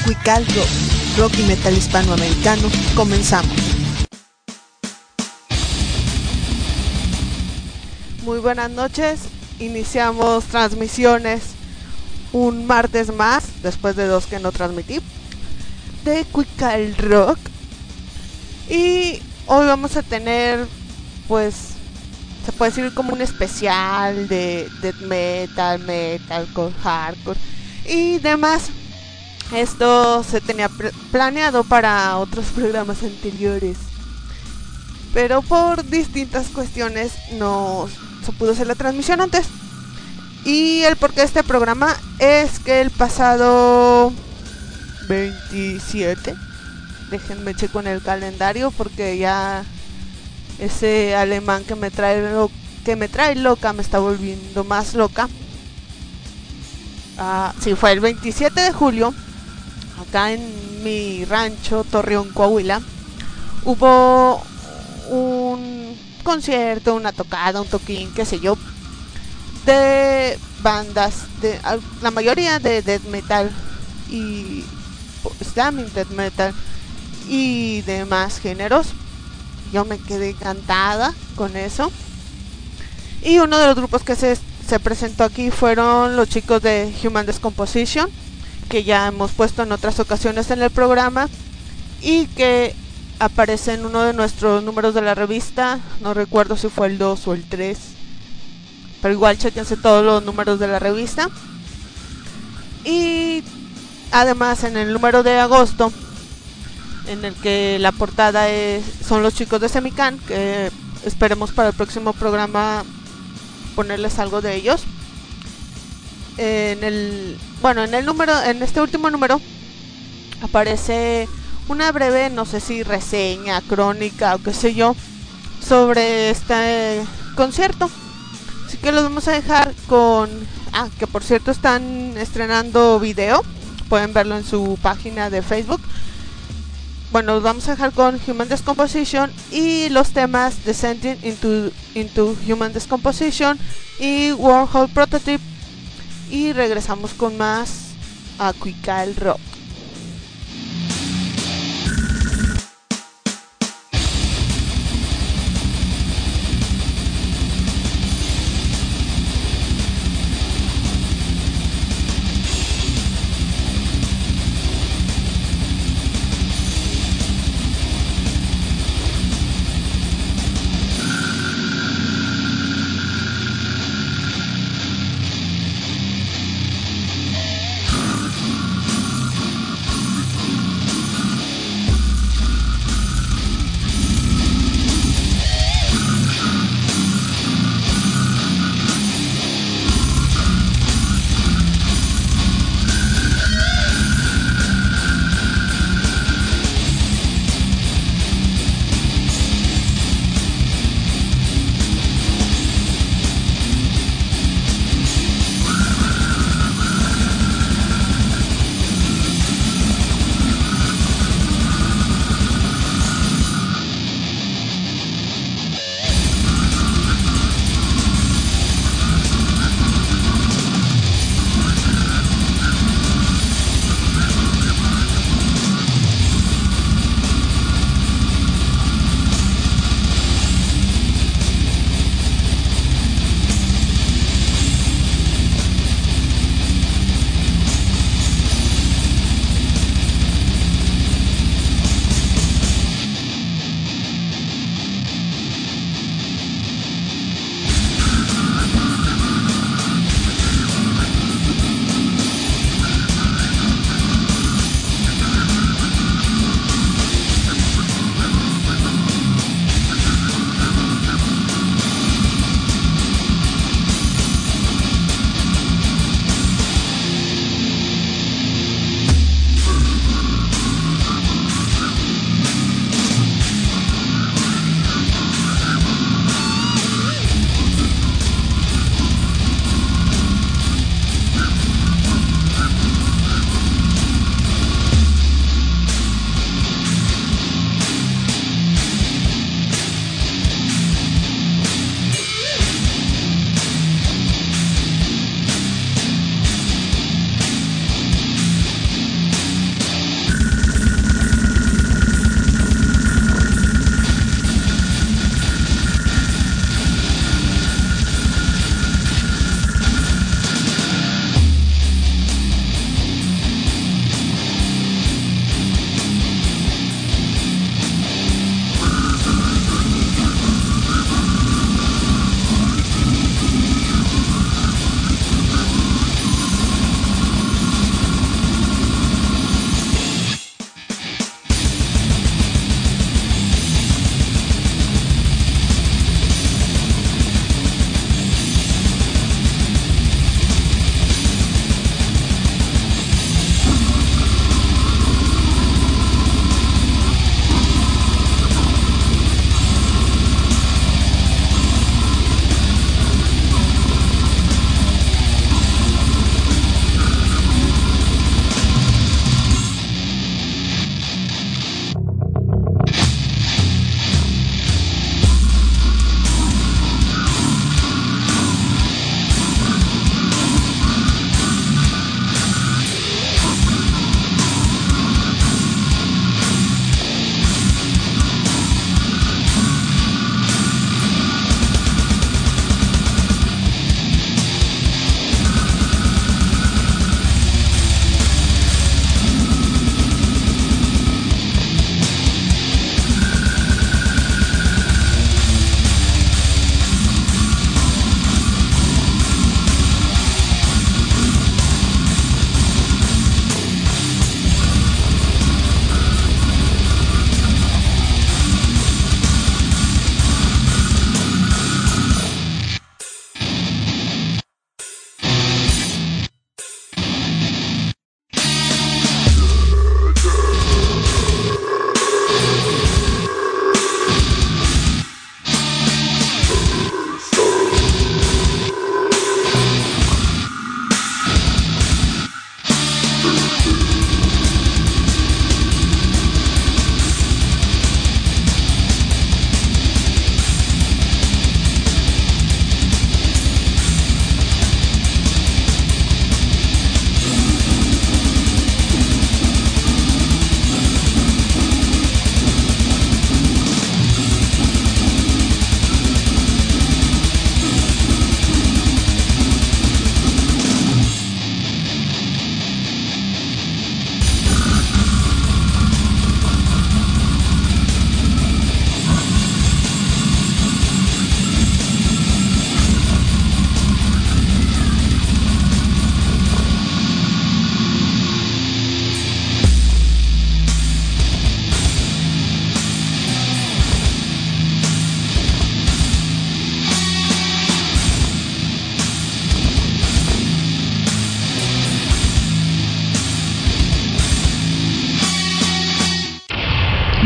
Quical Rock, rock y metal hispanoamericano. Comenzamos. Muy buenas noches, iniciamos transmisiones un martes más, después de 2 que no transmití, de Quical Rock. Y hoy vamos a tener, pues, se puede decir como un especial de death metal, metalcore, hardcore y demás. Esto se tenía planeado para otros programas anteriores, pero por distintas cuestiones no se pudo hacer la transmisión antes. Y el porqué de este programa es que el pasado 27, déjenme checo en el calendario porque ya ese alemán que me trae loca me está volviendo más loca. Sí, fue el 27 de julio, acá en mi rancho Torreón, Coahuila, hubo un concierto, una tocada, un toquín, qué sé yo, de bandas, la mayoría de death metal y slamming death metal y demás géneros. Yo me quedé encantada con eso. Y uno de los grupos que se presentó aquí fueron los chicos de Human Decomposition, que ya hemos puesto en otras ocasiones en el programa y que aparece en uno de nuestros números de la revista. No recuerdo si fue el 2 o el 3, pero igual chequense todos los números de la revista. Y además en el número de agosto, en el que la portada son los chicos de Semican, que esperemos para el próximo programa ponerles algo de ellos. En este último número aparece una breve, no sé si reseña, crónica o qué sé yo, sobre este concierto. Así que los vamos a dejar con... que por cierto están estrenando video, pueden verlo en su página de Facebook. Bueno, los vamos a dejar con Human Decomposition y los temas Descending into Human Decomposition y Wormhole Prototype. Y regresamos con más a Quical Rock.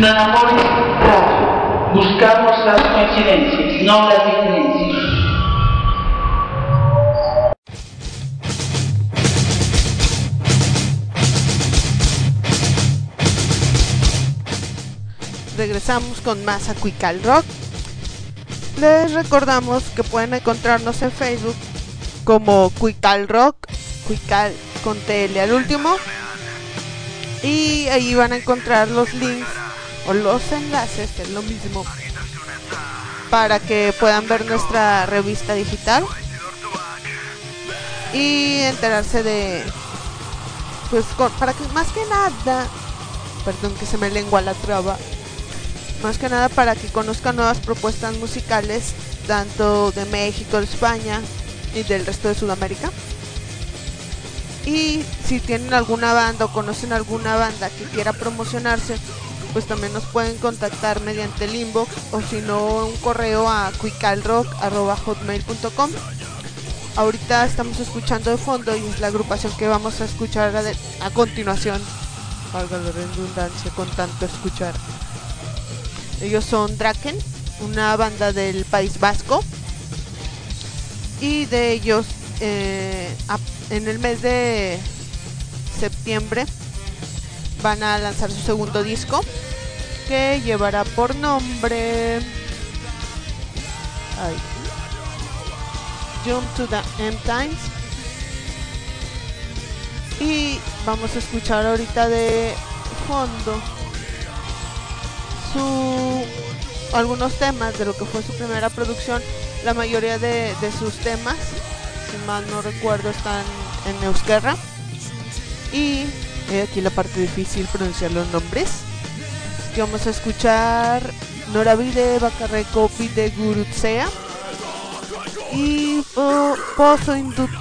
Nanamores Radio. Buscamos las coincidencias, no las diferencias. Regresamos con más a Cuical Rock. Les recordamos que pueden encontrarnos en Facebook como Cuical Rock, Cuical con TL al último, y ahí van a encontrar los links o los enlaces, que es lo mismo, para que puedan ver nuestra revista digital y enterarse de, pues, para que más que nada, perdón que se me lengua la traba, más que nada para que conozcan nuevas propuestas musicales, tanto de México, de España y del resto de Sudamérica. Y si tienen alguna banda o conocen alguna banda que quiera promocionarse, pues también nos pueden contactar mediante el inbox o si no un correo a cuicalrock@hotmail.com. Ahorita estamos escuchando de fondo y es la agrupación que vamos a escuchar a continuación, valga la redundancia con tanto escuchar. Ellos son Draken, una banda del País Vasco, y de ellos en el mes de septiembre van a lanzar su segundo disco, que llevará por nombre Jump to the End Times. Y vamos a escuchar ahorita de fondo algunos temas de lo que fue su primera producción. La mayoría de sus temas, si mal no recuerdo, están en euskera. Y aquí la parte difícil, pronunciar los nombres. Que vamos a escuchar Norabide Bakarreko Bide Gurutzea y Pozo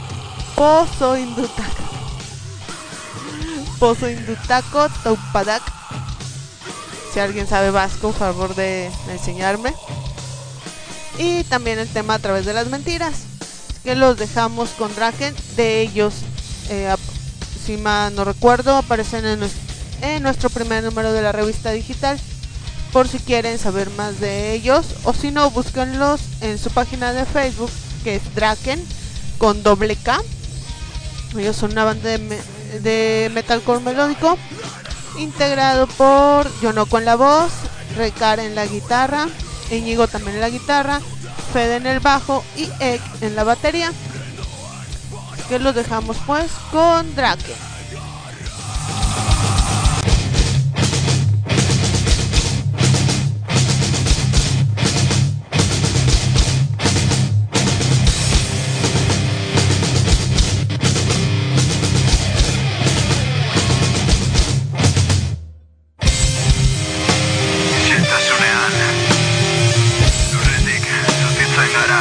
Indutako Taupadak. Si alguien sabe vasco, por favor de enseñarme. Y también el tema A través de las mentiras, que los dejamos con Draken. De ellos, si mal no recuerdo, aparecen en nuestro primer número de la revista digital, por si quieren saber más de ellos, o si no, búsquenlos en su página de Facebook, que es Draken con doble K. Ellos son una banda de metalcore melódico, integrado por Yonoko en la voz, Rekar en la guitarra, Íñigo también en la guitarra, Fede en el bajo y Ek en la batería. Que los dejamos pues con Draken.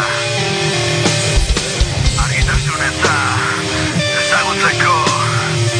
Argitasun eta ezagutzeko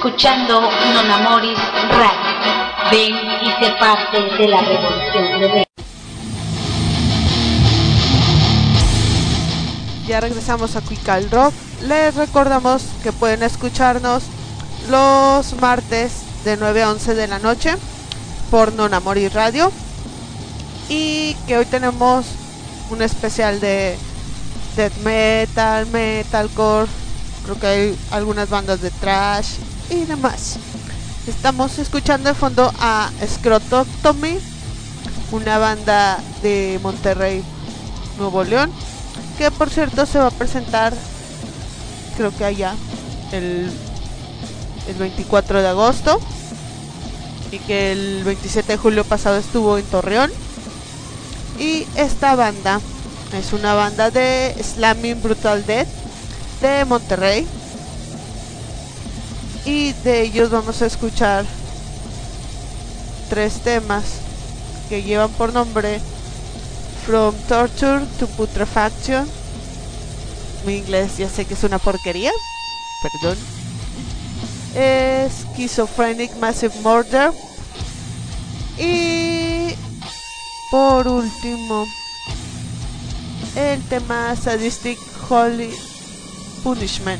escuchando Non Amoris Radio. Ven y sé parte de la revolución de Ven. Ya regresamos a Quical Rock. Les recordamos que pueden escucharnos los martes de 9 a 11 de la noche por Non Amoris Radio. Y que hoy tenemos un especial de death metal, metalcore, creo que hay algunas bandas de thrash y demás. Estamos escuchando de fondo a Scrototomy, una banda de Monterrey, Nuevo León, que por cierto se va a presentar, creo que allá, el 24 de agosto, y que el 27 de julio pasado estuvo en Torreón. Y esta banda es una banda de Slamming Brutal Death de Monterrey, y de ellos vamos a escuchar 3 temas que llevan por nombre From Torture to Putrefaction. Mi inglés ya sé que es una porquería, perdón. Schizophrenic Massive Murder, y por último el tema Sadistic Holy Punishment.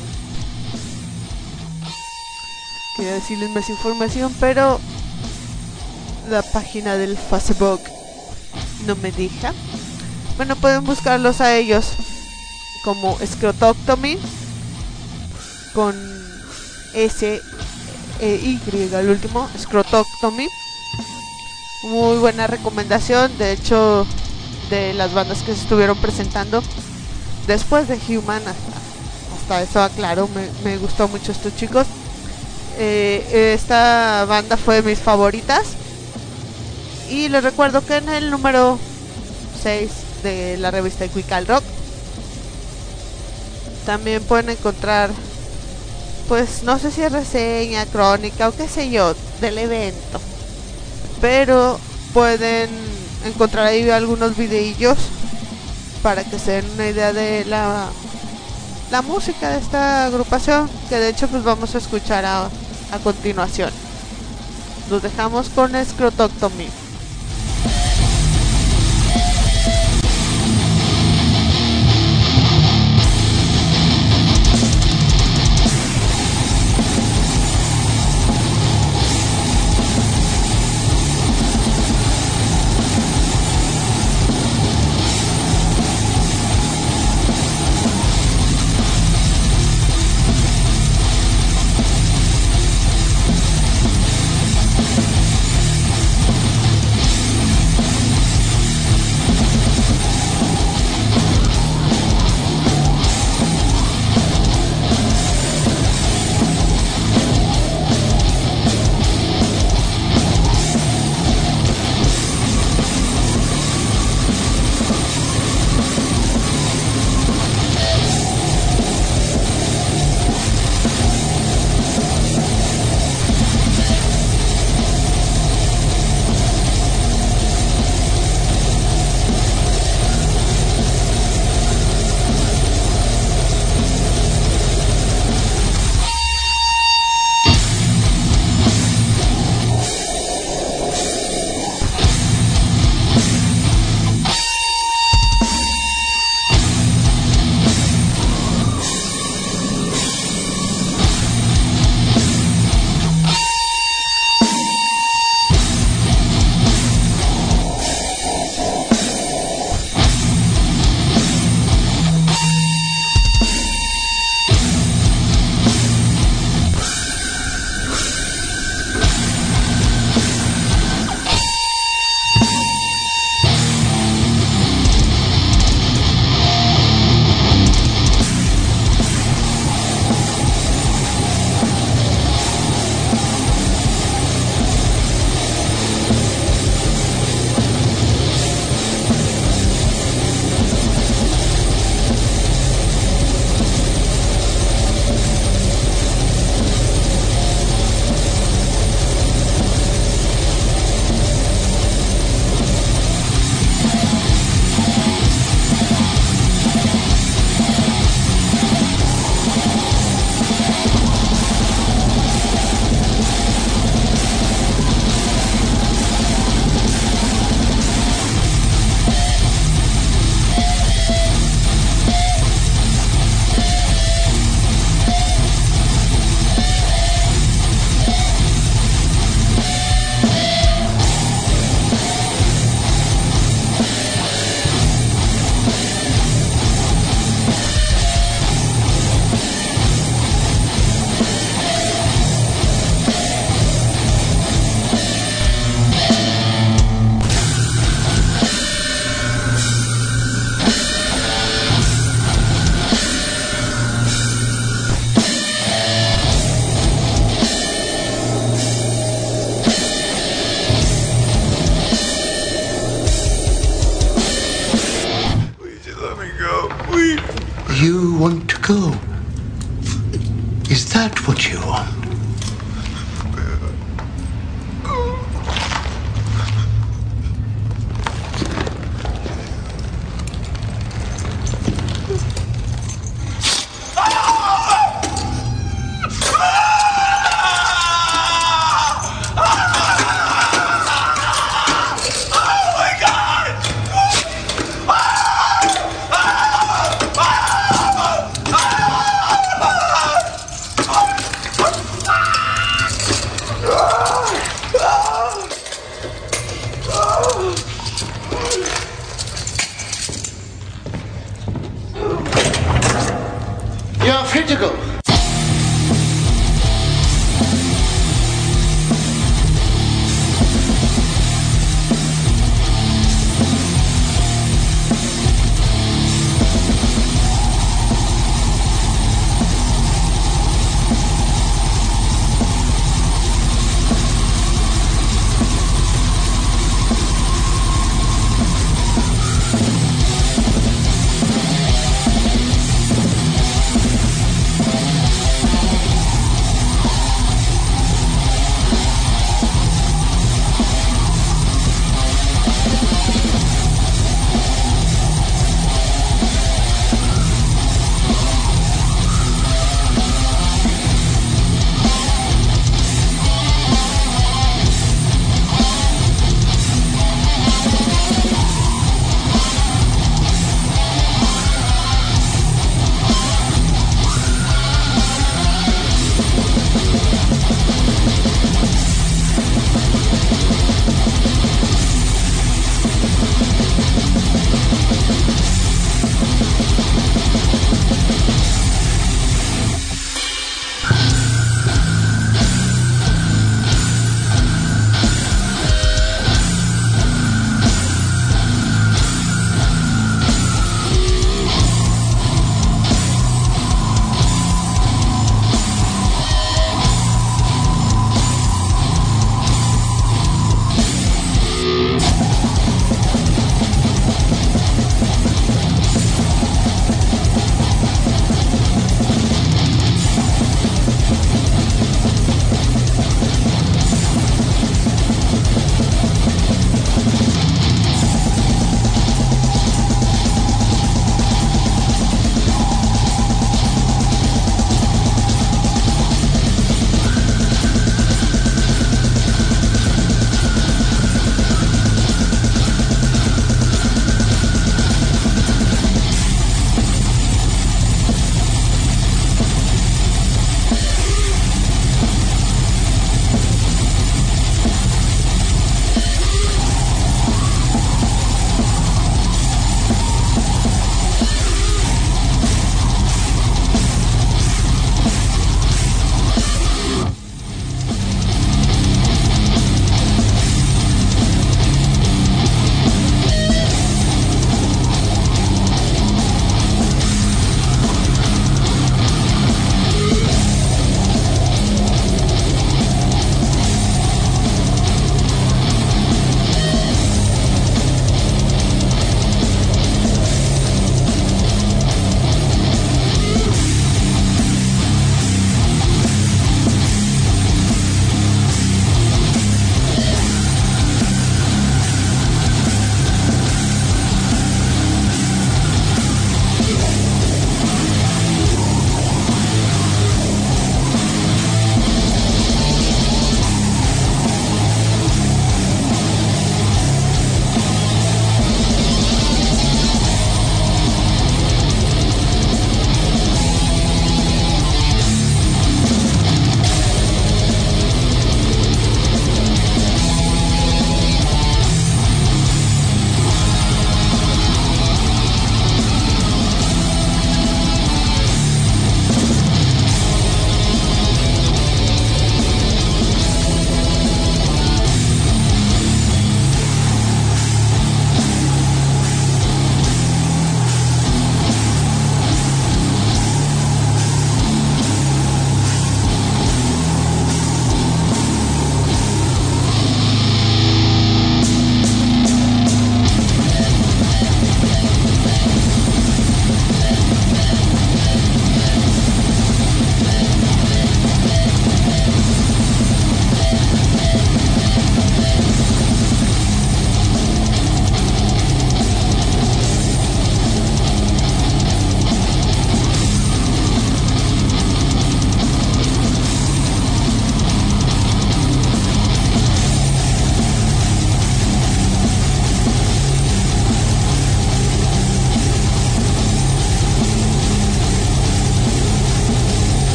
Quería decirles más información, pero la página del Facebook no me deja. Bueno, pueden buscarlos a ellos como Scrototomy con S-E-Y al último, Scrototomy. Muy buena recomendación, de hecho, de las bandas que se estuvieron presentando después de Human, hasta eso aclaro, me gustó mucho estos chicos. Esta banda fue de mis favoritas, y les recuerdo que en el número 6 de la revista Quical Rock también pueden encontrar, pues no sé si es reseña, crónica o qué sé yo del evento, pero pueden encontrar ahí algunos videillos para que se den una idea de la música de esta agrupación, que de hecho pues vamos a escuchar a continuación. Nos dejamos con Scrototomy. You want to go? Is that what you want? You're free to go.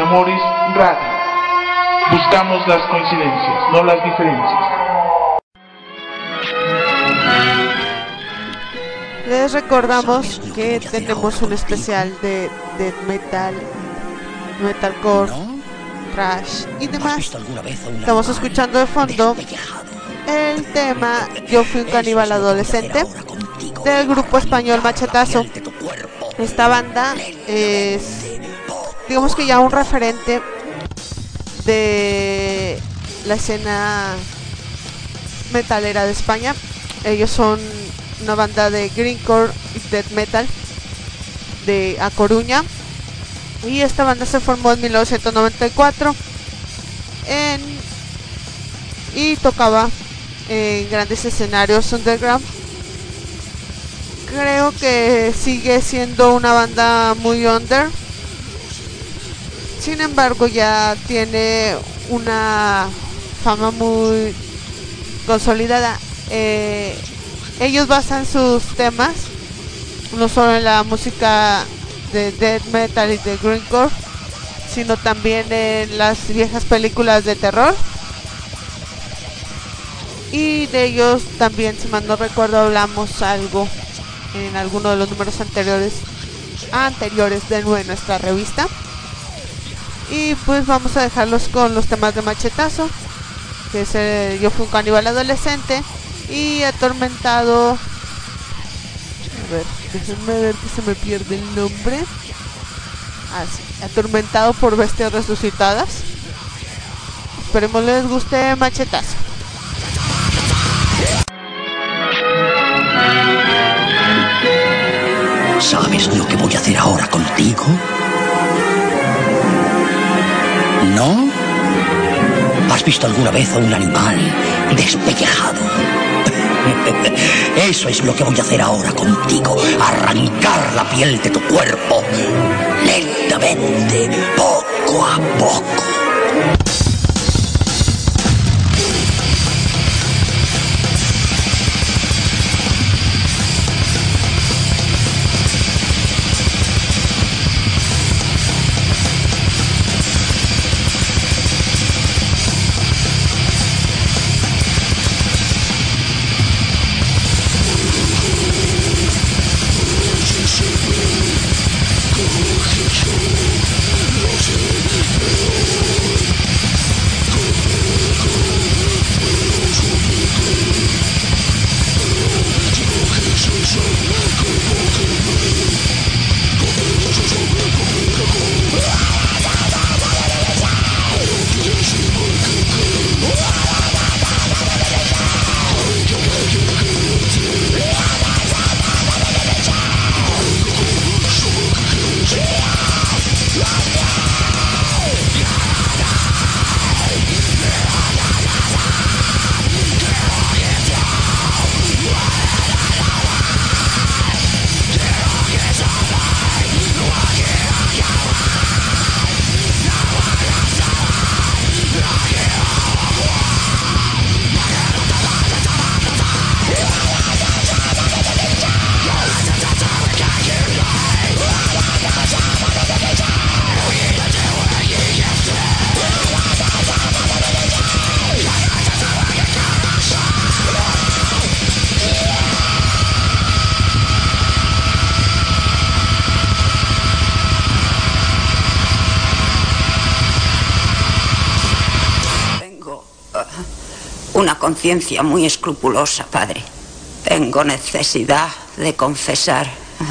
Amoris Radio. Buscamos las coincidencias, no las diferencias. Les recordamos que tenemos un especial de death metal, metalcore, thrash y demás. Estamos escuchando de fondo el tema Yo fui un caníbal adolescente del grupo español Machetazo. Esta banda es, digamos que ya un referente de la escena metalera de España. Ellos son una banda de greencore y death metal de A Coruña, y esta banda se formó en 1994 y tocaba en grandes escenarios underground. Creo que sigue siendo una banda muy under, sin embargo ya tiene una fama muy consolidada. Ellos basan sus temas no solo en la música de death metal y de greencore, sino también en las viejas películas de terror. Y de ellos también, si mal no recuerdo, hablamos algo en alguno de los números anteriores de nuestra revista. Y pues vamos a dejarlos con los temas de Machetazo, que es Yo fui un caníbal adolescente, y Atormentado. A ver, déjenme ver que se me pierde el nombre. Sí, Atormentado por bestias resucitadas. Esperemos les guste Machetazo. ¿Sabes lo que voy a hacer ahora contigo? ¿No? ¿Has visto alguna vez a un animal despellejado? Eso es lo que voy a hacer ahora contigo. Arrancar la piel de tu cuerpo. Lentamente, poco a poco. Una conciencia muy escrupulosa, padre. Tengo necesidad de confesar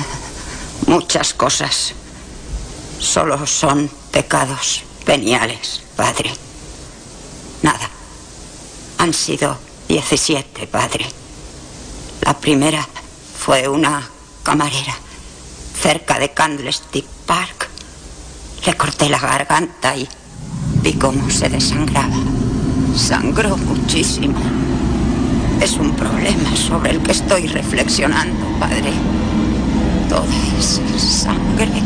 muchas cosas. Solo son pecados veniales, padre. Nada. Han sido 17, padre. La primera fue una camarera cerca de Candlestick Park. Le corté la garganta y vi cómo se desangraba. Sangró muchísimo. Es un problema sobre el que estoy reflexionando, padre. Toda esa sangre.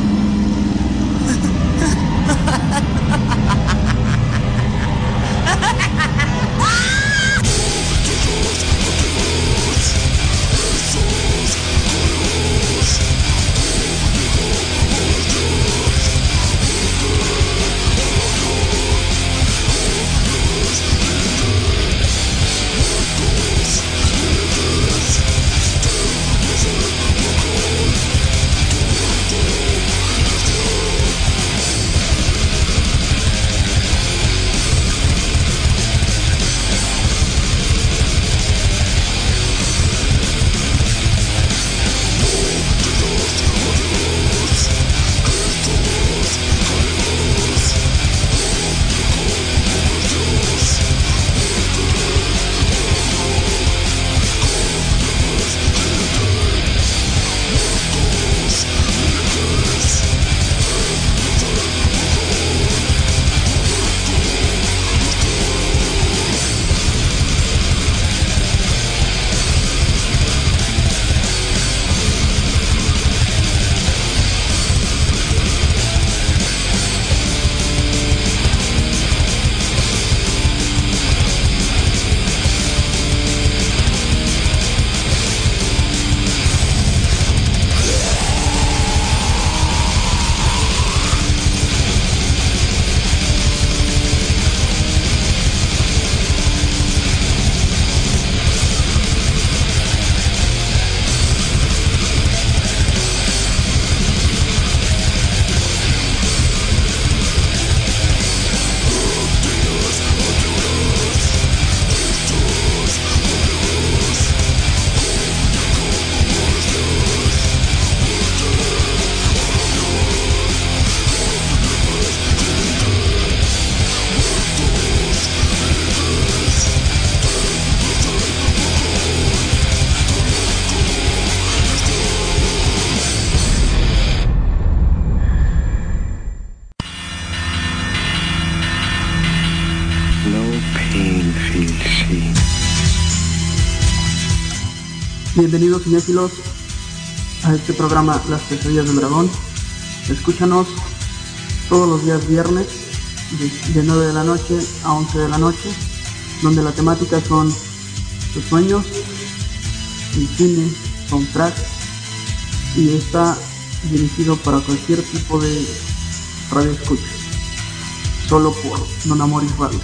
Bienvenidos cinéfilos a este programa Las Pesadillas del Dragón. Escúchanos todos los días viernes de 9 de la noche a 11 de la noche, donde la temática son los sueños, el cine, soundtrack, y está dirigido para cualquier tipo de radio escucha, solo por Non Amoris Radio.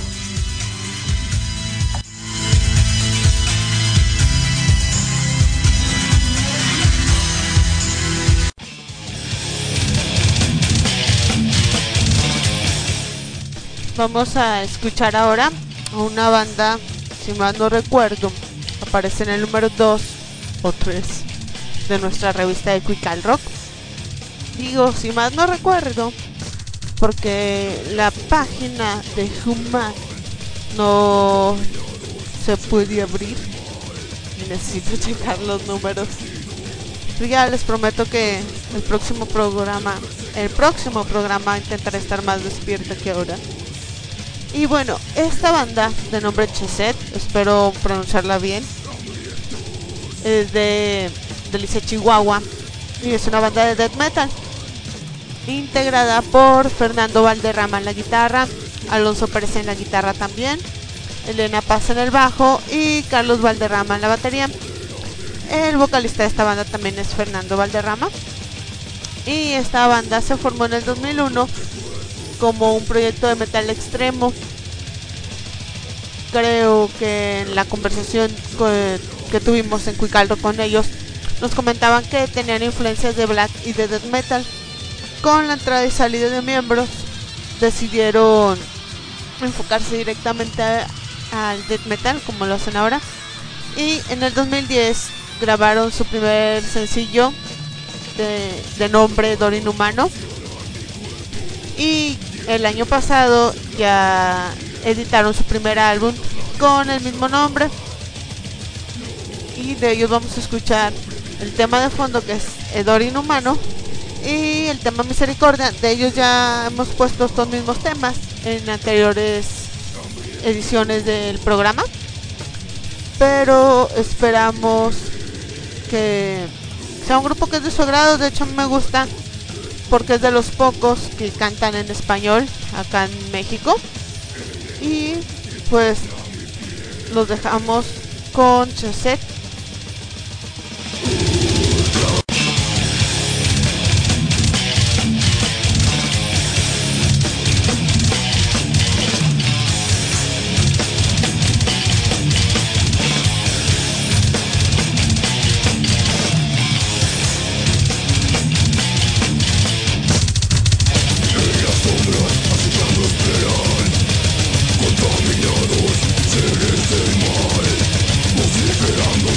Vamos a escuchar ahora a una banda, si mal no recuerdo, aparece en el número 2 o 3 de nuestra revista de Quical Rock. Digo, si mal no recuerdo, porque la página de Human no se puede abrir y necesito checar los números. Pero ya les prometo que el próximo programa intentaré estar más despierta que ahora. Y bueno, esta banda de nombre Chesed, espero pronunciarla bien, es de Delicia, Chihuahua, y es una banda de death metal integrada por Fernando Valderrama en la guitarra, Alonso Pérez en la guitarra también, Elena Paz en el bajo y Carlos Valderrama en la batería. El vocalista de esta banda también es Fernando Valderrama, y esta banda se formó en el 2001 como un proyecto de metal extremo. Creo que en la conversación que tuvimos en Cuicaldo con ellos, nos comentaban que tenían influencias de black y de death metal. Con la entrada y salida de miembros, decidieron enfocarse directamente al death metal, como lo hacen ahora. Y en el 2010 grabaron su primer sencillo de nombre Dor Inhumano. Y el año pasado ya editaron su primer álbum con el mismo nombre, y de ellos vamos a escuchar el tema de fondo, que es Hedor Inhumano, y el tema Misericordia. De ellos ya hemos puesto estos mismos temas en anteriores ediciones del programa, pero esperamos que sea un grupo que es de su agrado. De hecho, a mí me gusta porque es de los pocos que cantan en español acá en México. Y pues los dejamos con Chesed. Contaminados, seres del mal, vociferando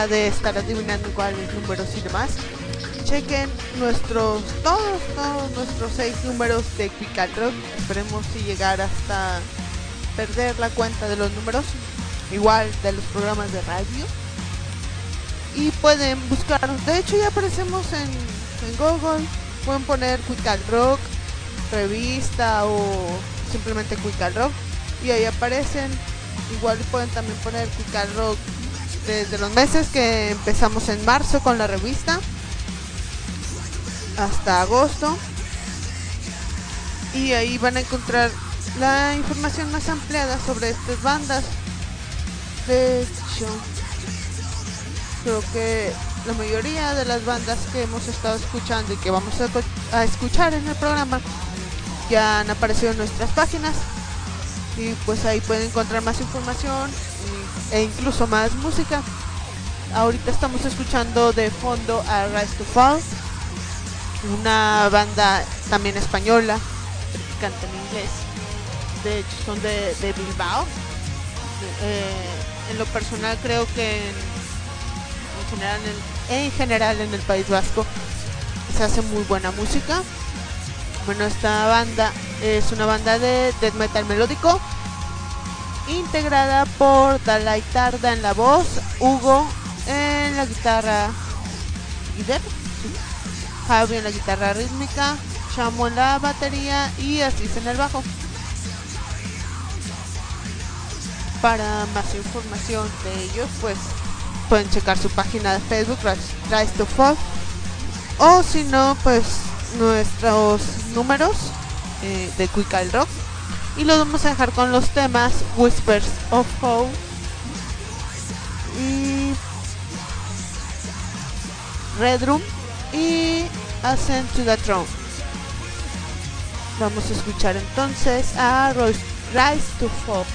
forma de estar adivinando cuáles números y demás, chequen todos nuestros 6 números de Quick and Rock. Esperemos si llegar hasta perder la cuenta de los números, igual de los programas de radio. Y pueden buscar, de hecho ya aparecemos en Google, pueden poner Quick and Rock revista o simplemente Quick and Rock y ahí aparecen. Igual pueden también poner Quick and Rock desde los meses que empezamos en marzo con la revista hasta agosto, y ahí van a encontrar la información más ampliada sobre estas bandas. De hecho, creo que la mayoría de las bandas que hemos estado escuchando y que vamos a escuchar en el programa ya han aparecido en nuestras páginas, y pues ahí pueden encontrar más información e incluso más música. Ahorita estamos escuchando de fondo a Rise to Fall, una banda también española que canta en inglés. De hecho son de Bilbao. En lo personal creo que en general en el País Vasco se hace muy buena música. Bueno, esta banda es una banda de death metal melódico integrada por Dalai Tarda en la voz, Hugo en la guitarra, Javi en la guitarra rítmica, Chamo en la batería y Asís en el bajo. Para más información de ellos, pues pueden checar su página de Facebook, Rise to Fall, o si no, pues nuestros números de Quick and Rock, y los vamos a dejar con los temas Whispers of Hope y Red Room y Ascend to the Throne. Vamos a escuchar entonces a Rise to Fall.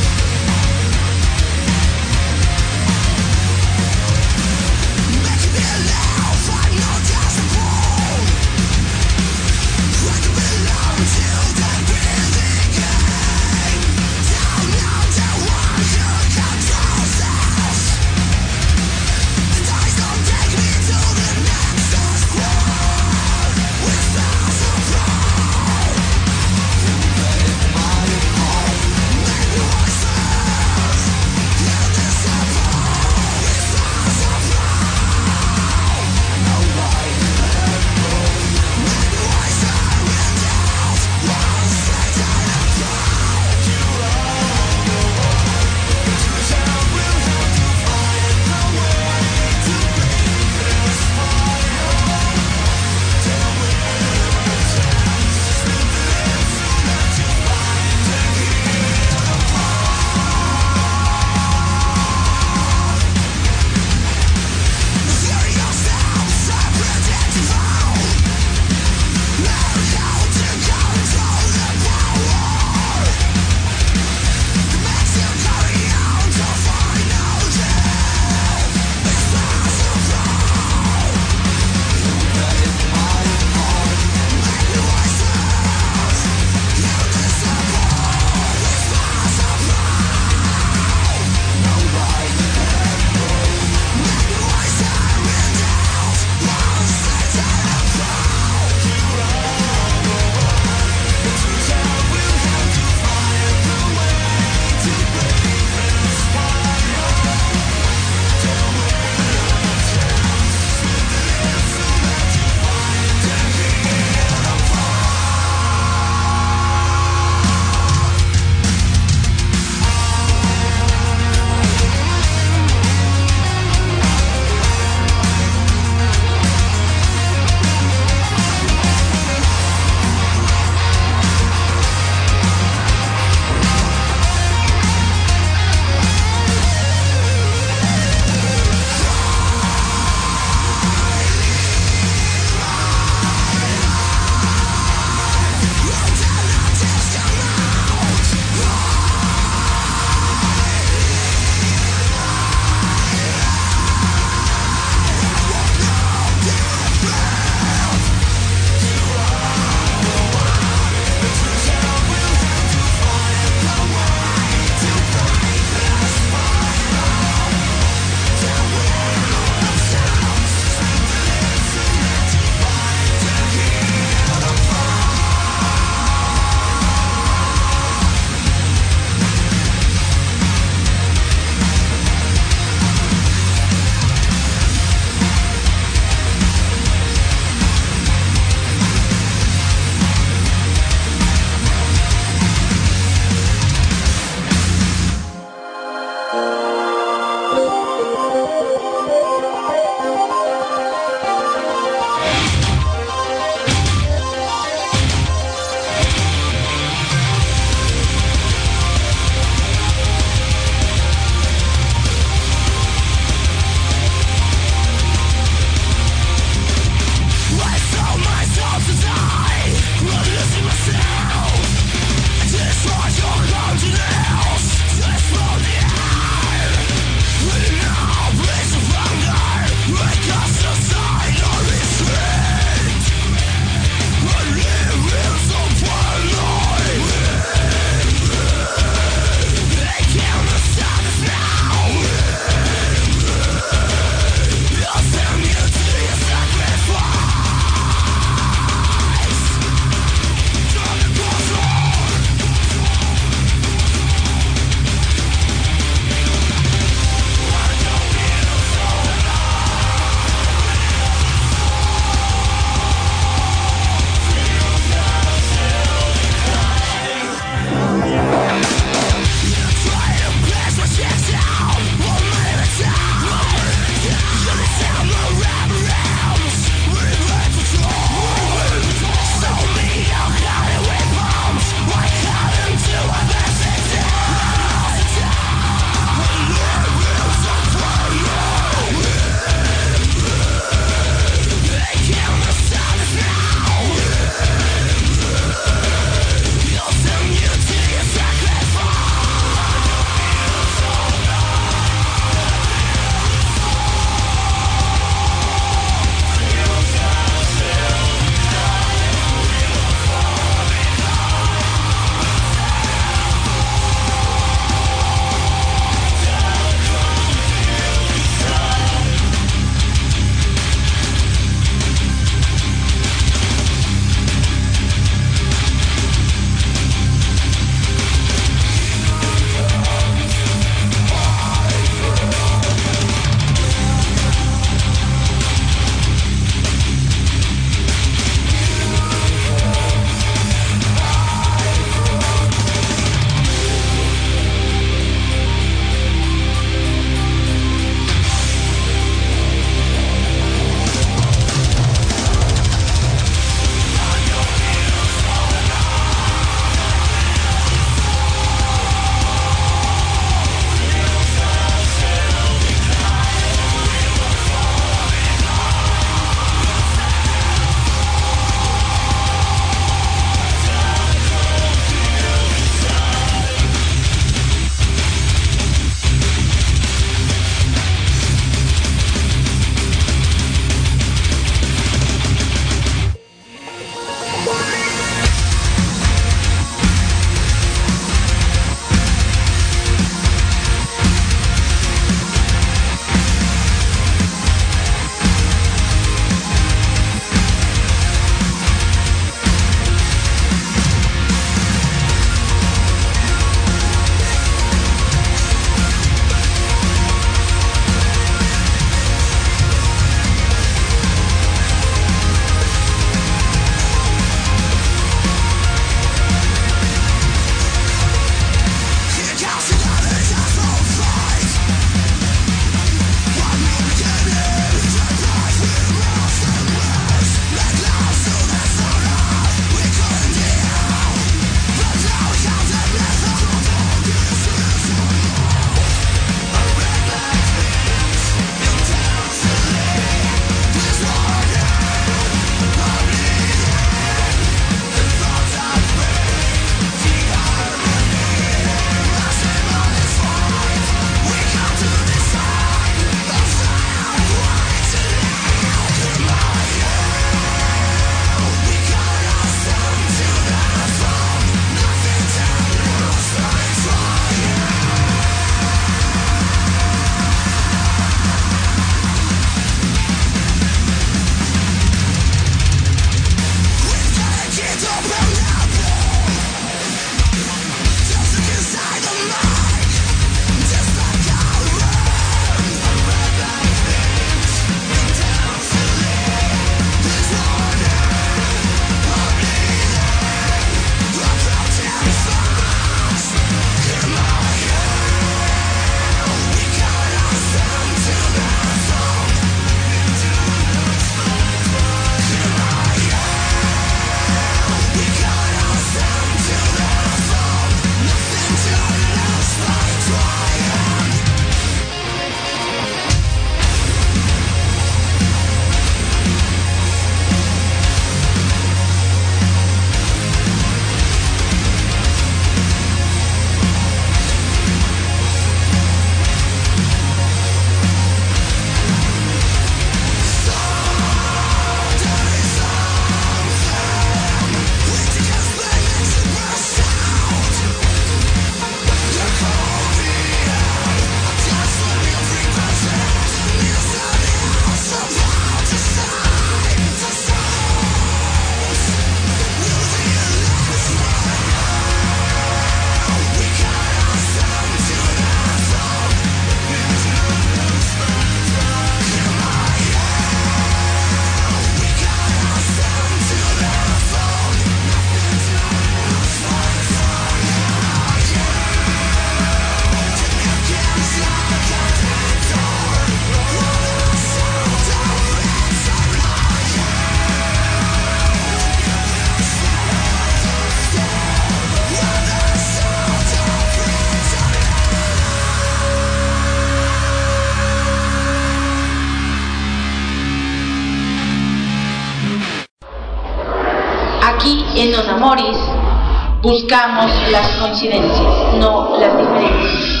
En Los Amoris buscamos las coincidencias, no las diferencias.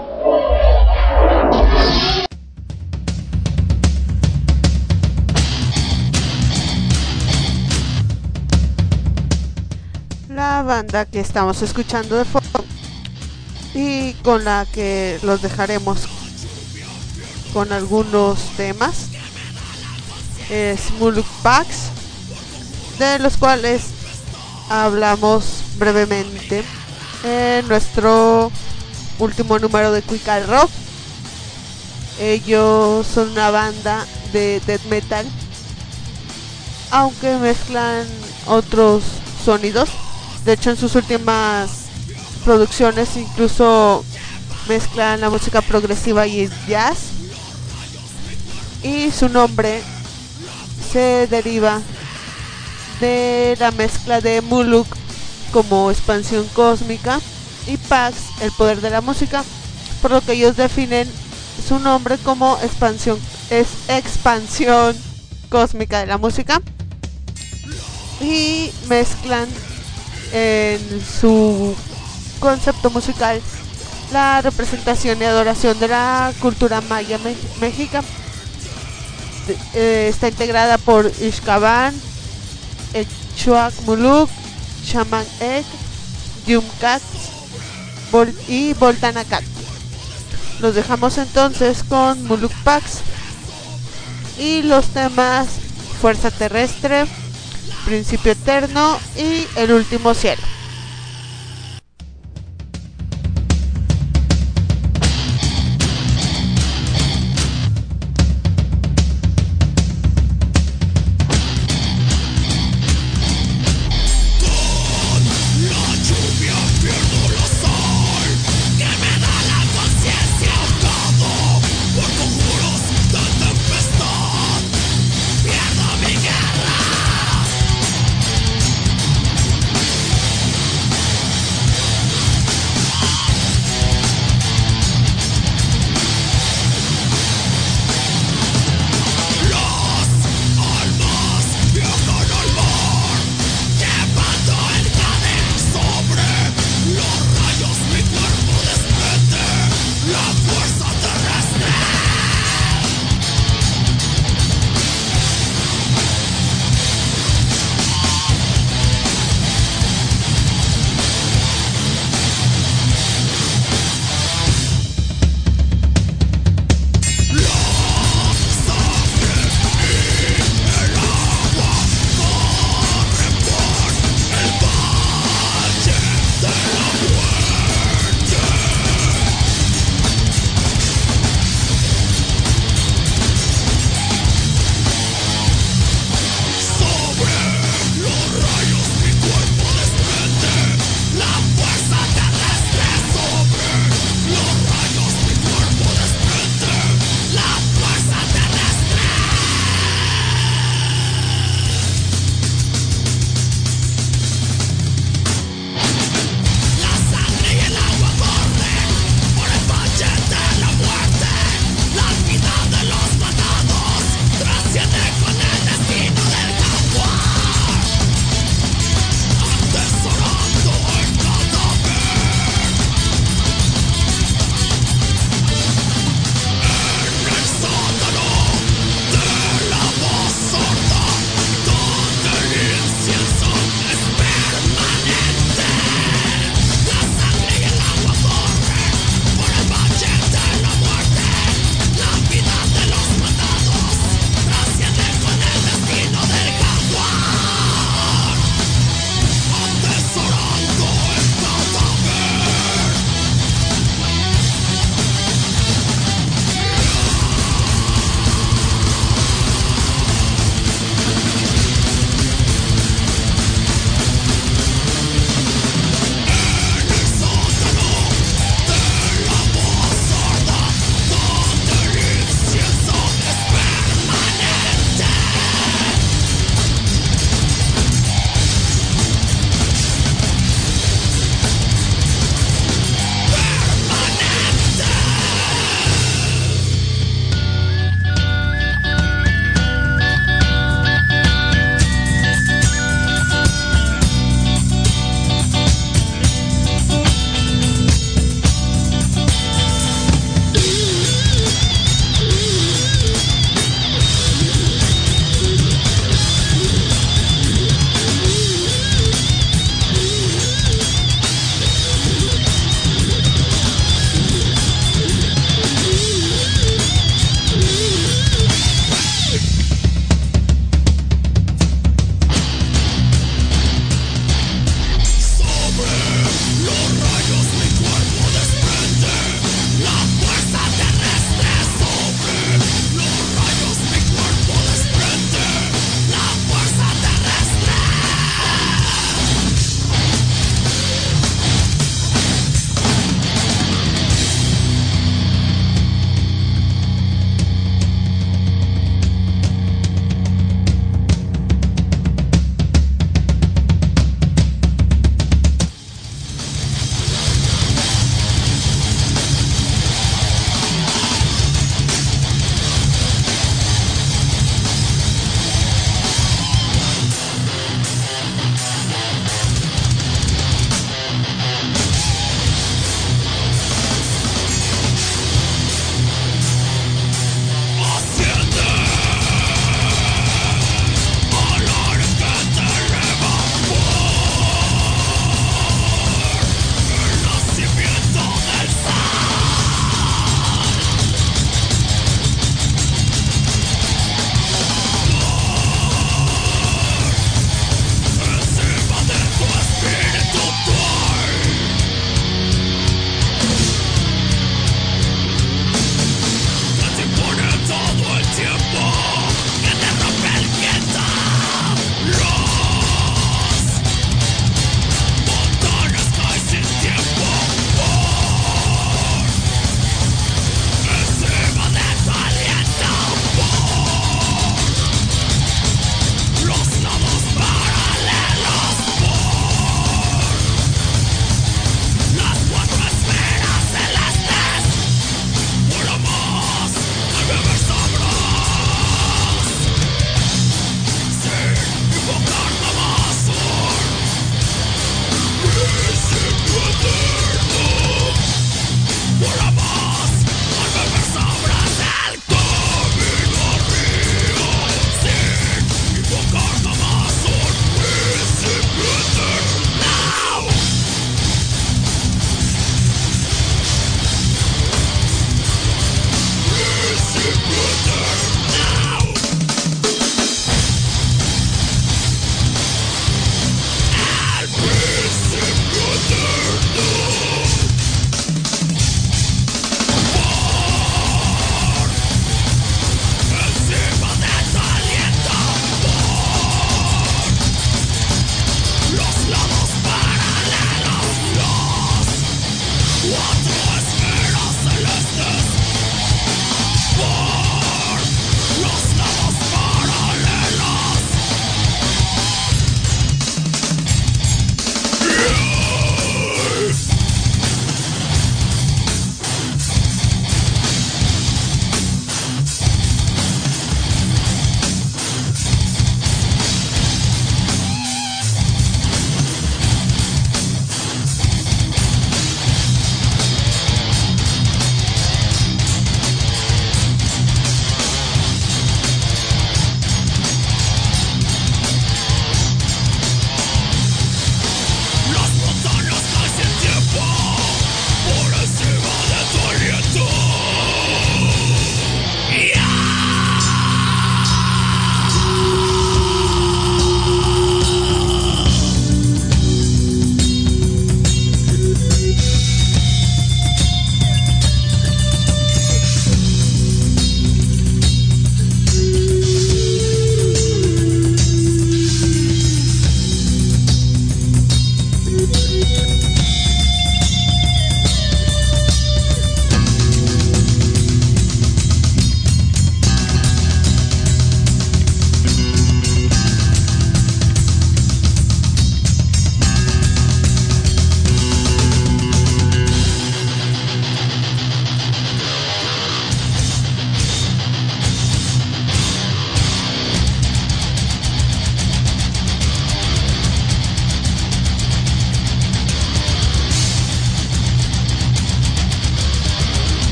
La banda que estamos escuchando de fondo y con la que los dejaremos con algunos temas es Muluk Pax, de los cuales hablamos brevemente en nuestro último número de Quick Eye Rock. Ellos son una banda de death metal, aunque mezclan otros sonidos. De hecho, en sus últimas producciones incluso mezclan la música progresiva y el jazz. Y su nombre se deriva de la mezcla de Muluk como expansión cósmica y Pax, el poder de la música, por lo que ellos definen su nombre como expansión cósmica de la música, y mezclan en su concepto musical la representación y adoración de la cultura maya mexica. Está integrada por Ixcaban, Echuac Muluk, Shaman Ek, Yumcax y Voltanacac. Los dejamos entonces con Muluk Pax y los temas Fuerza Terrestre, Principio Eterno y El Último Cielo. Pierdo mi guerra.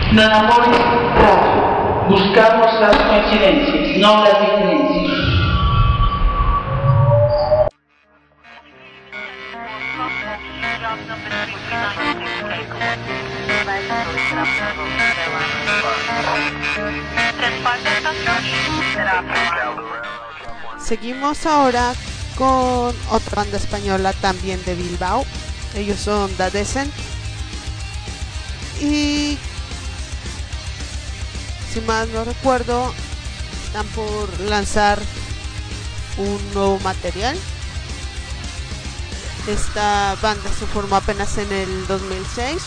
Non amoris radio. Buscamos las coincidencias, no las diferencias. Seguimos ahora con otra banda española también de Bilbao. Ellos son The Descent. Y si mal no recuerdo, están por lanzar un nuevo material. Esta banda se formó apenas en el 2006.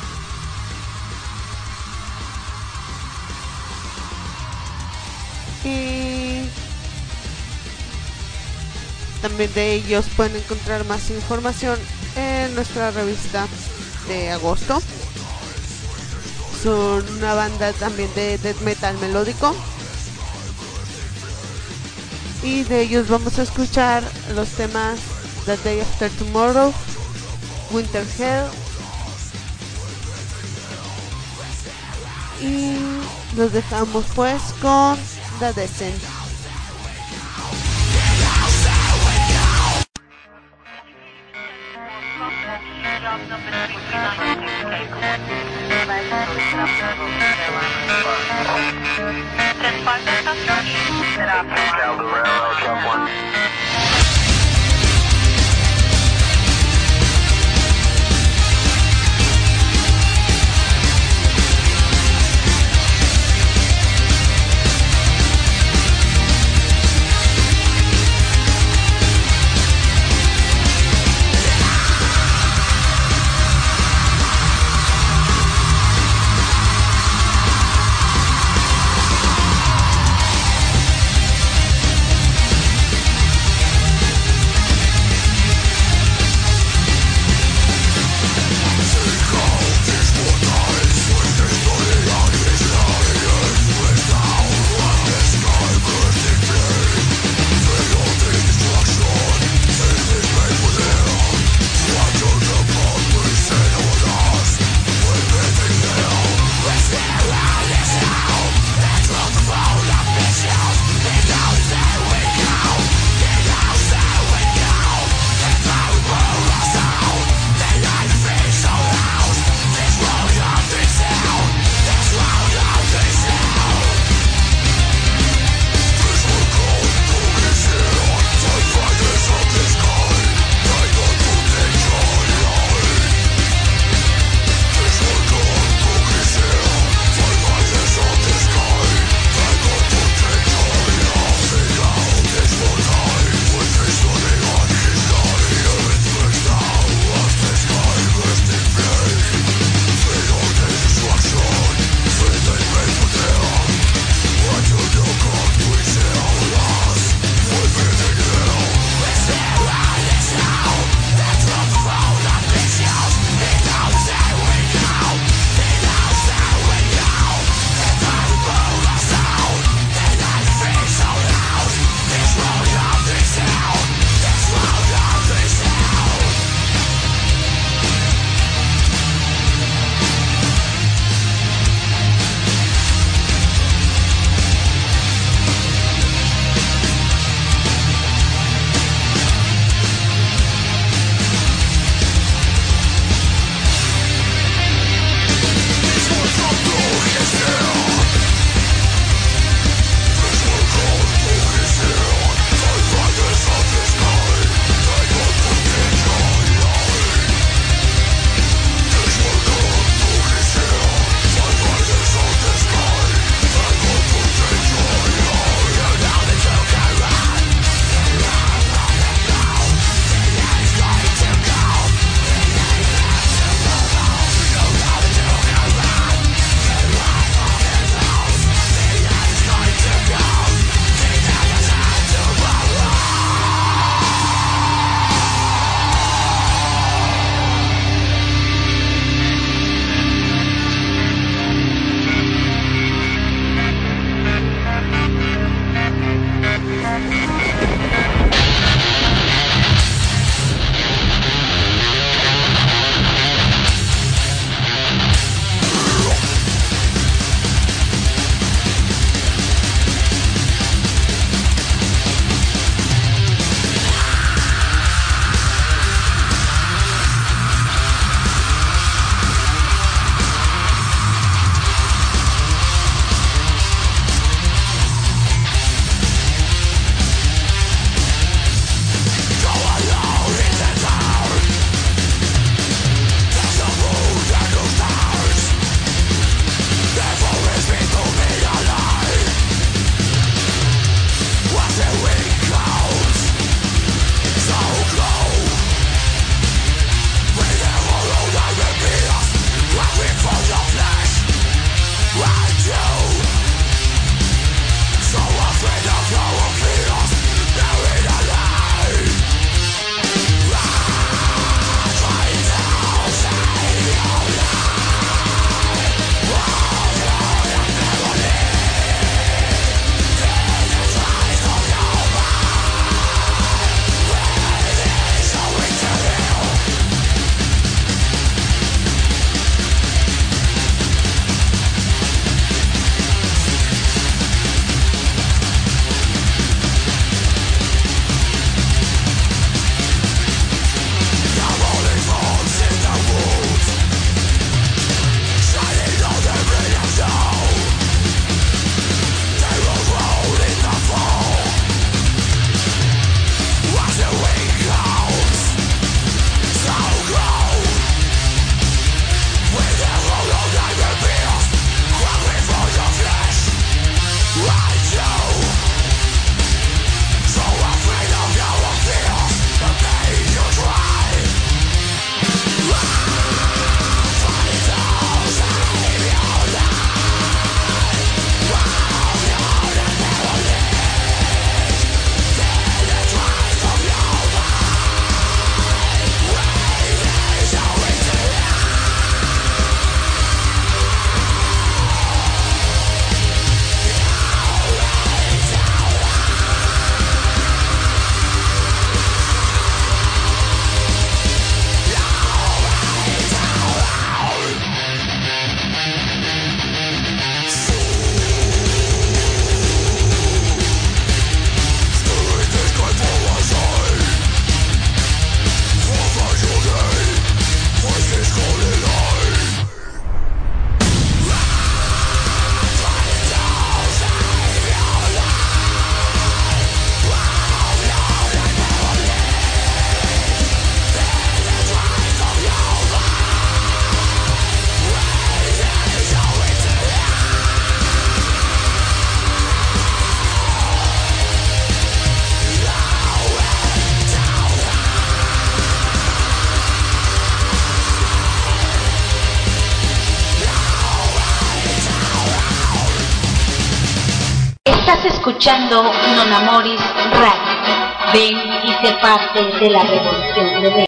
Y también de ellos pueden encontrar más información en nuestra revista de agosto. Son una banda también de death metal melódico. Y de ellos vamos a escuchar los temas The Day After Tomorrow, Winter Hell. Y los dejamos pues con The Descent. Estás escuchando Non Amoris Radio. Ven y sé parte de la revolución rebelde.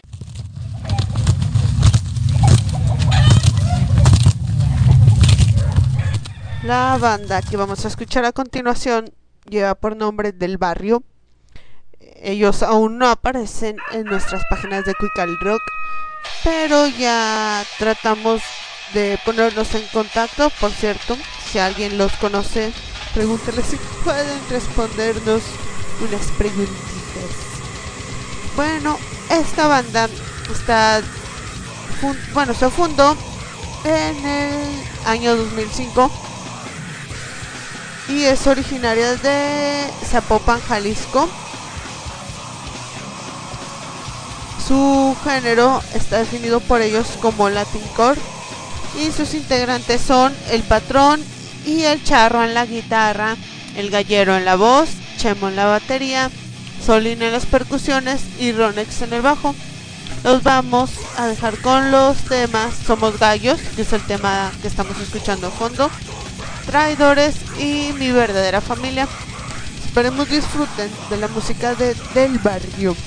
La banda que vamos a escuchar a continuación lleva por nombre Del Barrio. Ellos aún no aparecen en nuestras páginas de Quical Rock, pero ya tratamos de ponerlos en contacto. Por cierto, si alguien los conoce, pregúntenles si pueden respondernos unas preguntitas. Bueno, esta banda se fundó en el año 2005 y es originaria de Zapopan, Jalisco. Su género está definido por ellos como Latincore y sus integrantes son el Patrón y el Charro en la guitarra, el Gallero en la voz, Chemo en la batería, Solín en las percusiones y Ronex en el bajo. Los vamos a dejar con los temas Somos Gallos, que es el tema que estamos escuchando a fondo, Traidores y Mi Verdadera Familia. Esperemos disfruten de la música Del Barrio.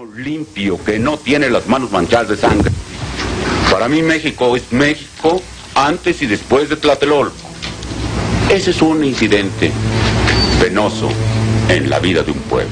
limpio, que no tiene las manos manchadas de sangre. Para mí México es México antes y después de Tlatelolco. Ese es un incidente penoso en la vida de un pueblo.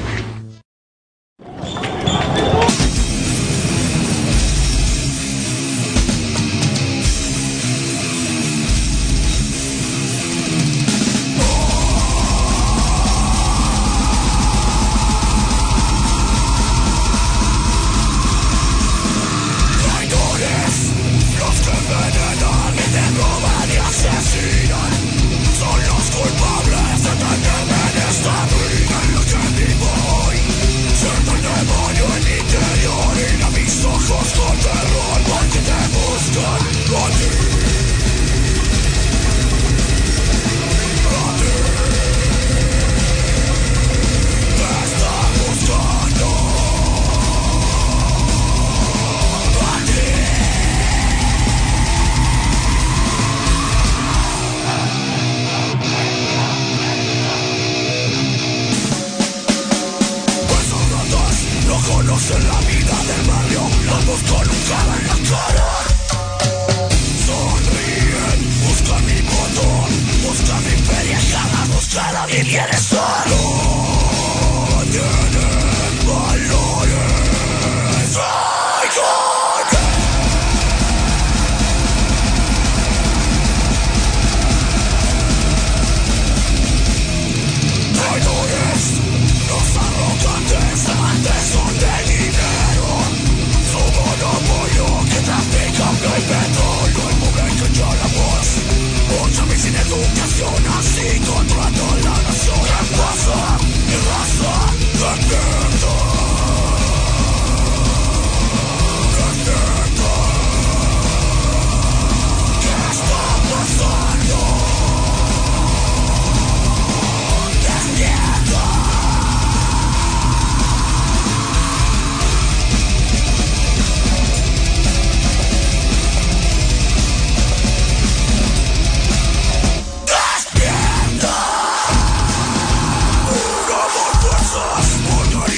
Fuerzas, porque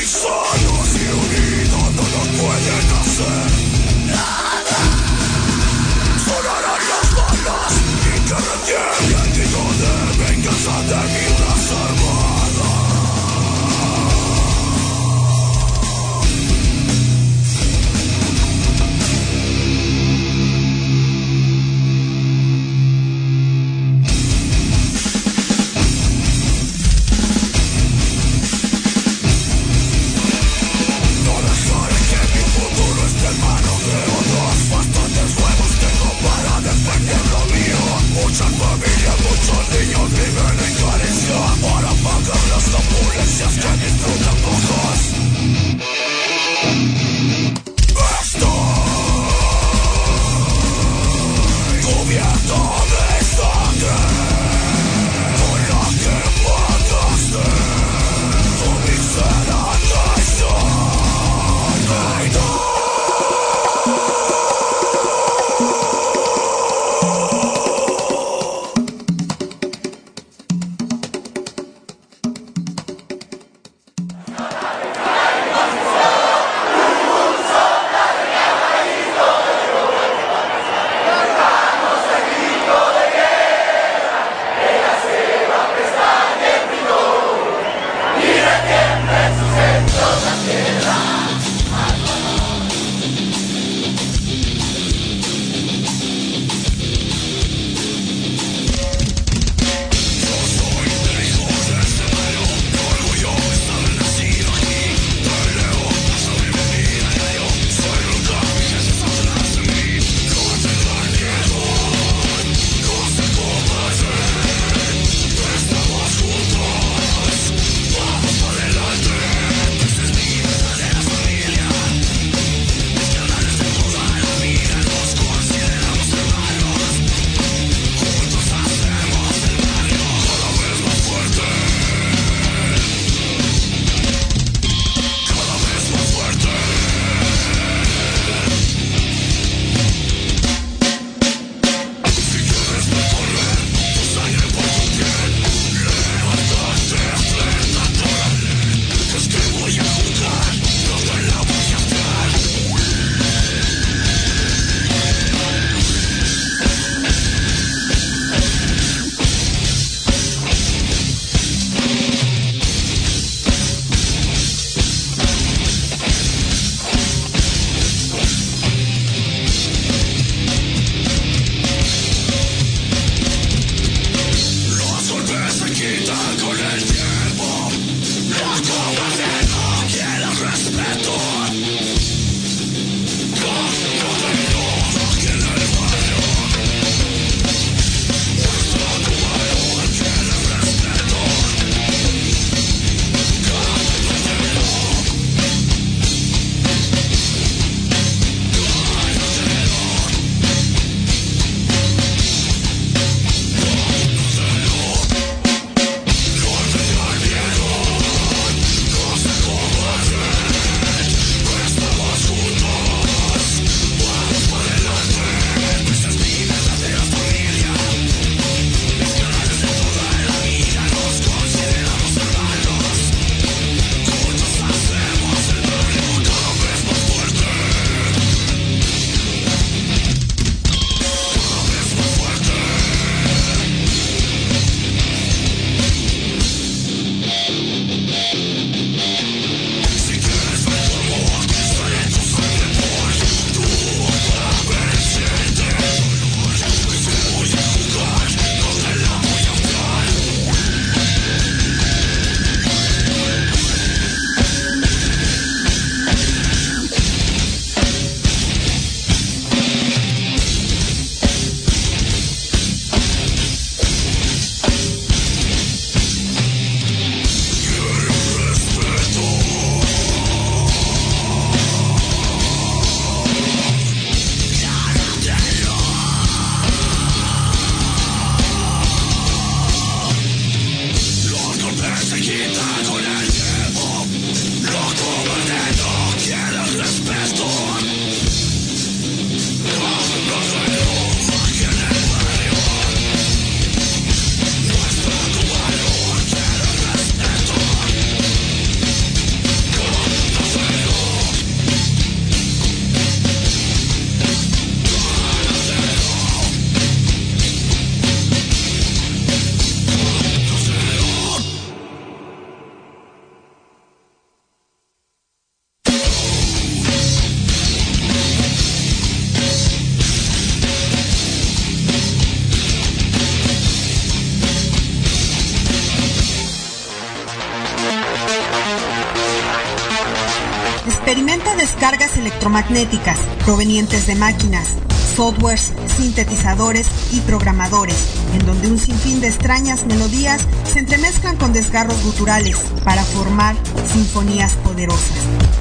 Experimenta descargas electromagnéticas provenientes de máquinas, softwares, sintetizadores y programadores, en donde un sinfín de extrañas melodías se entremezclan con desgarros guturales para formar sinfonías poderosas,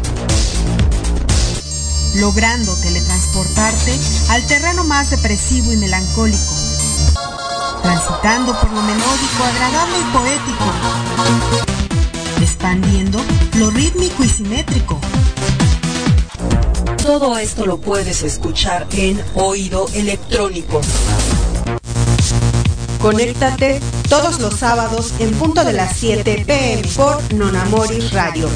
logrando teletransportarte al terreno más depresivo y melancólico, transitando por lo melódico, agradable y poético, expandiendo lo rítmico y simétrico. Todo esto lo puedes escuchar en Oído Electrónico. Conéctate todos los sábados en punto de las 7 p.m. por Nonamoris Radio.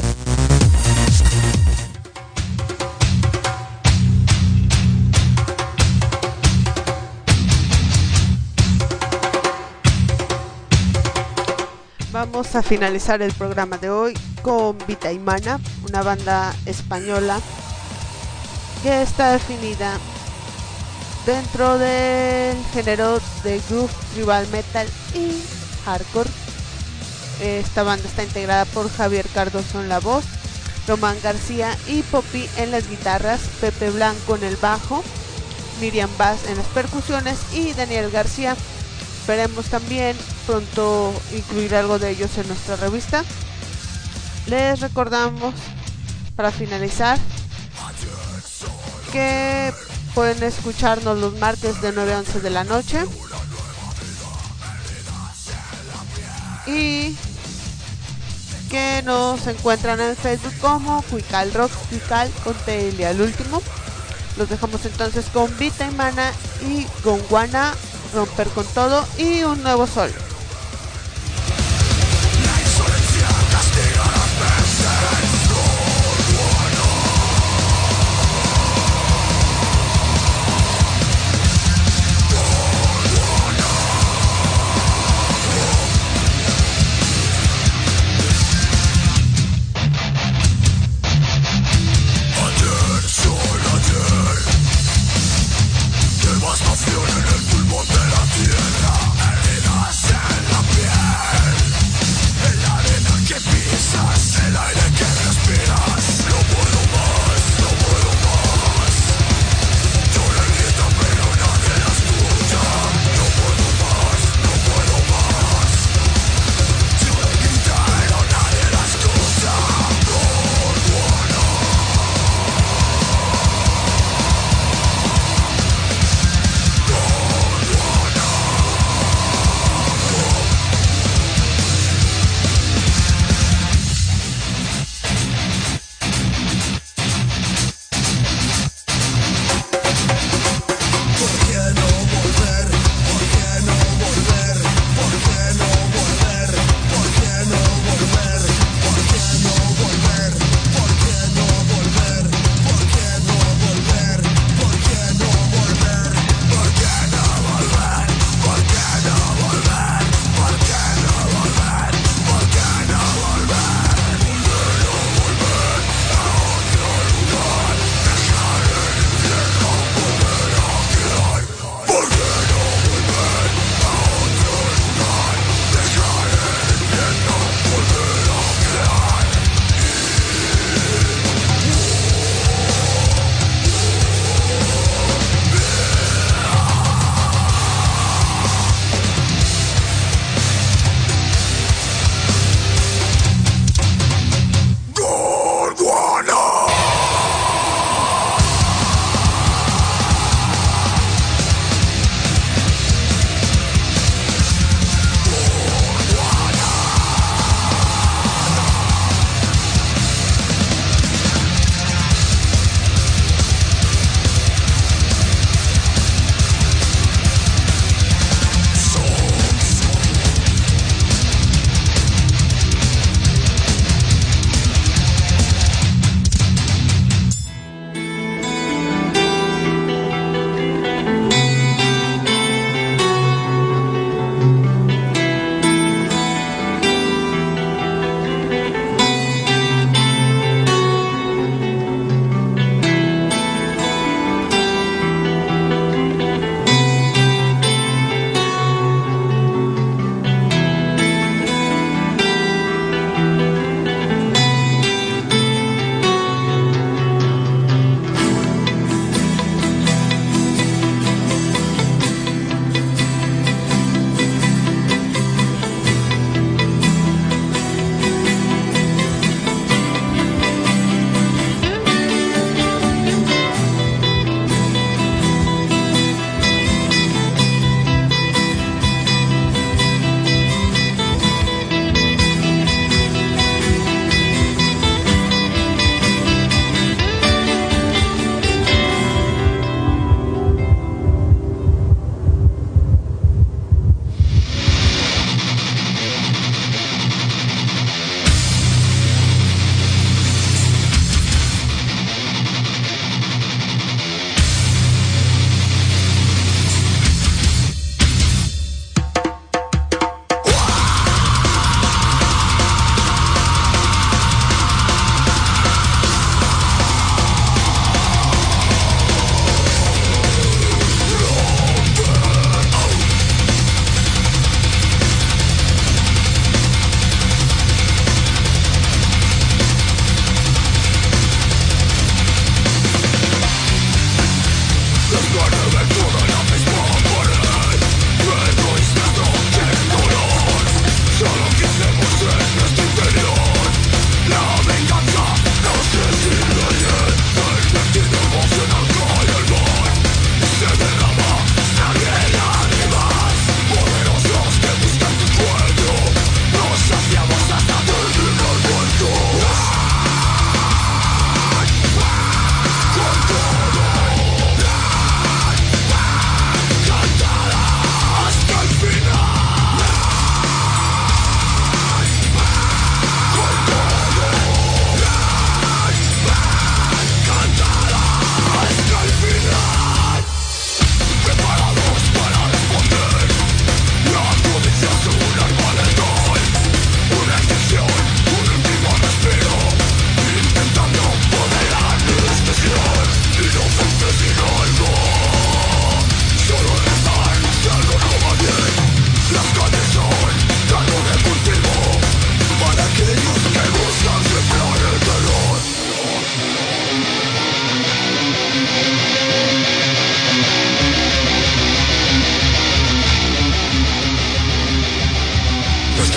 Vamos a finalizar el programa de hoy con Vitaimana, una banda española que está definida dentro del género de groove, tribal metal y hardcore. Esta banda está integrada por Javier Cardoso en la voz, Román García y Poppy en las guitarras, Pepe Blanco en el bajo, Miriam Bass en las percusiones y Daniel García. Esperemos también pronto incluir algo de ellos en nuestra revista. Les recordamos, para finalizar, que pueden escucharnos los martes de 9 a 11 de la noche y que nos encuentran en Facebook como Cuical Rock, Cuical con TL al último. Los dejamos entonces con Vitaimana y Gondwana, Romper con Todo y Un Nuevo Sol. Devastación en el pulmón de la tierra, heridas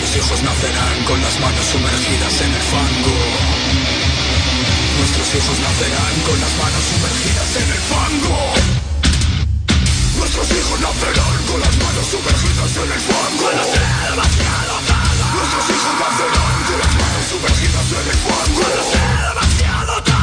Nuestros hijos nacerán con las manos sumergidas en el fango. Nuestros hijos nacerán con las manos sumergidas en el fango. Nuestros hijos nacerán con las manos sumergidas en el fango. Cuando sea demasiado tarde. Nuestros hijos nacerán con las manos sumergidas en el fango. Cuando sea demasiado tarde.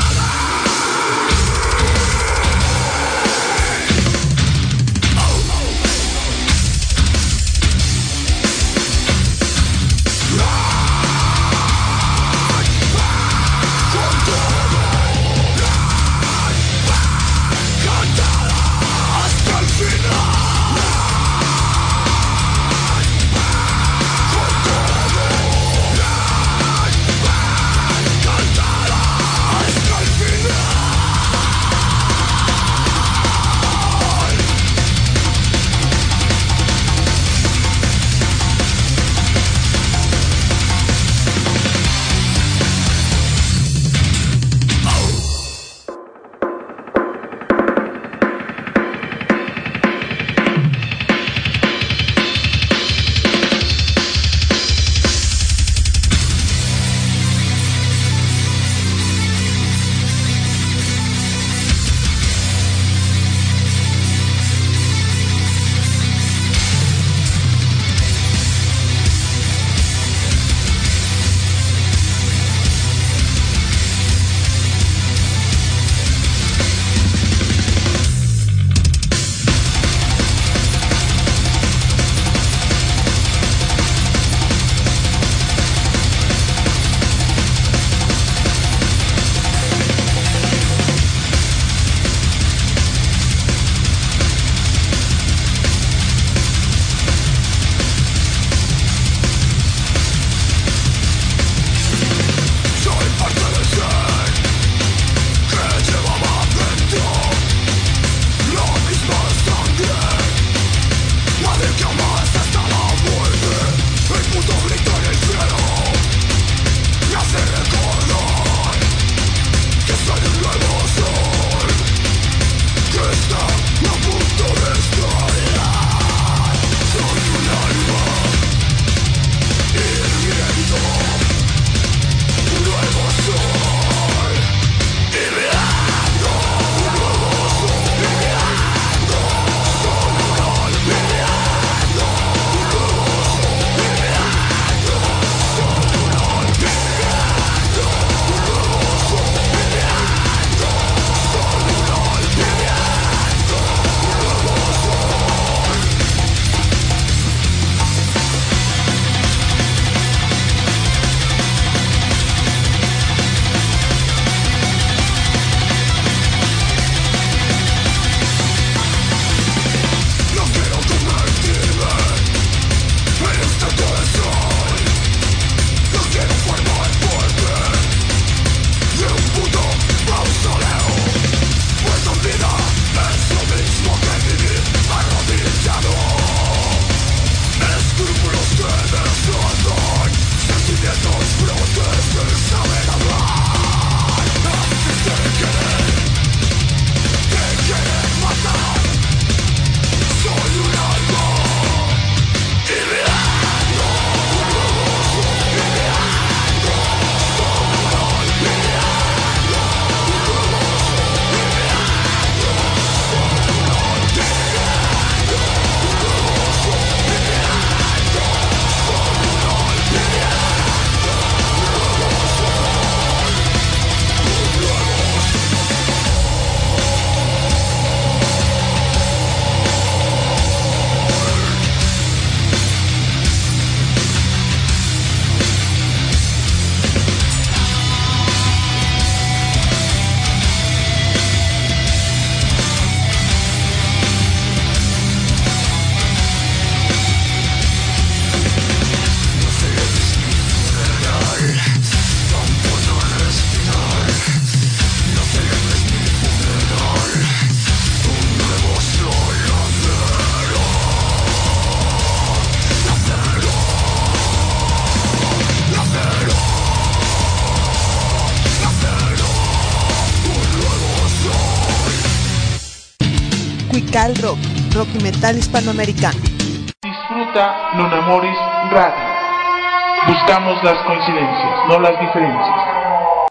Cuical Rock, rock y metal hispanoamericano. Disfruta Non Amoris Radio. Buscamos las coincidencias, no las diferencias.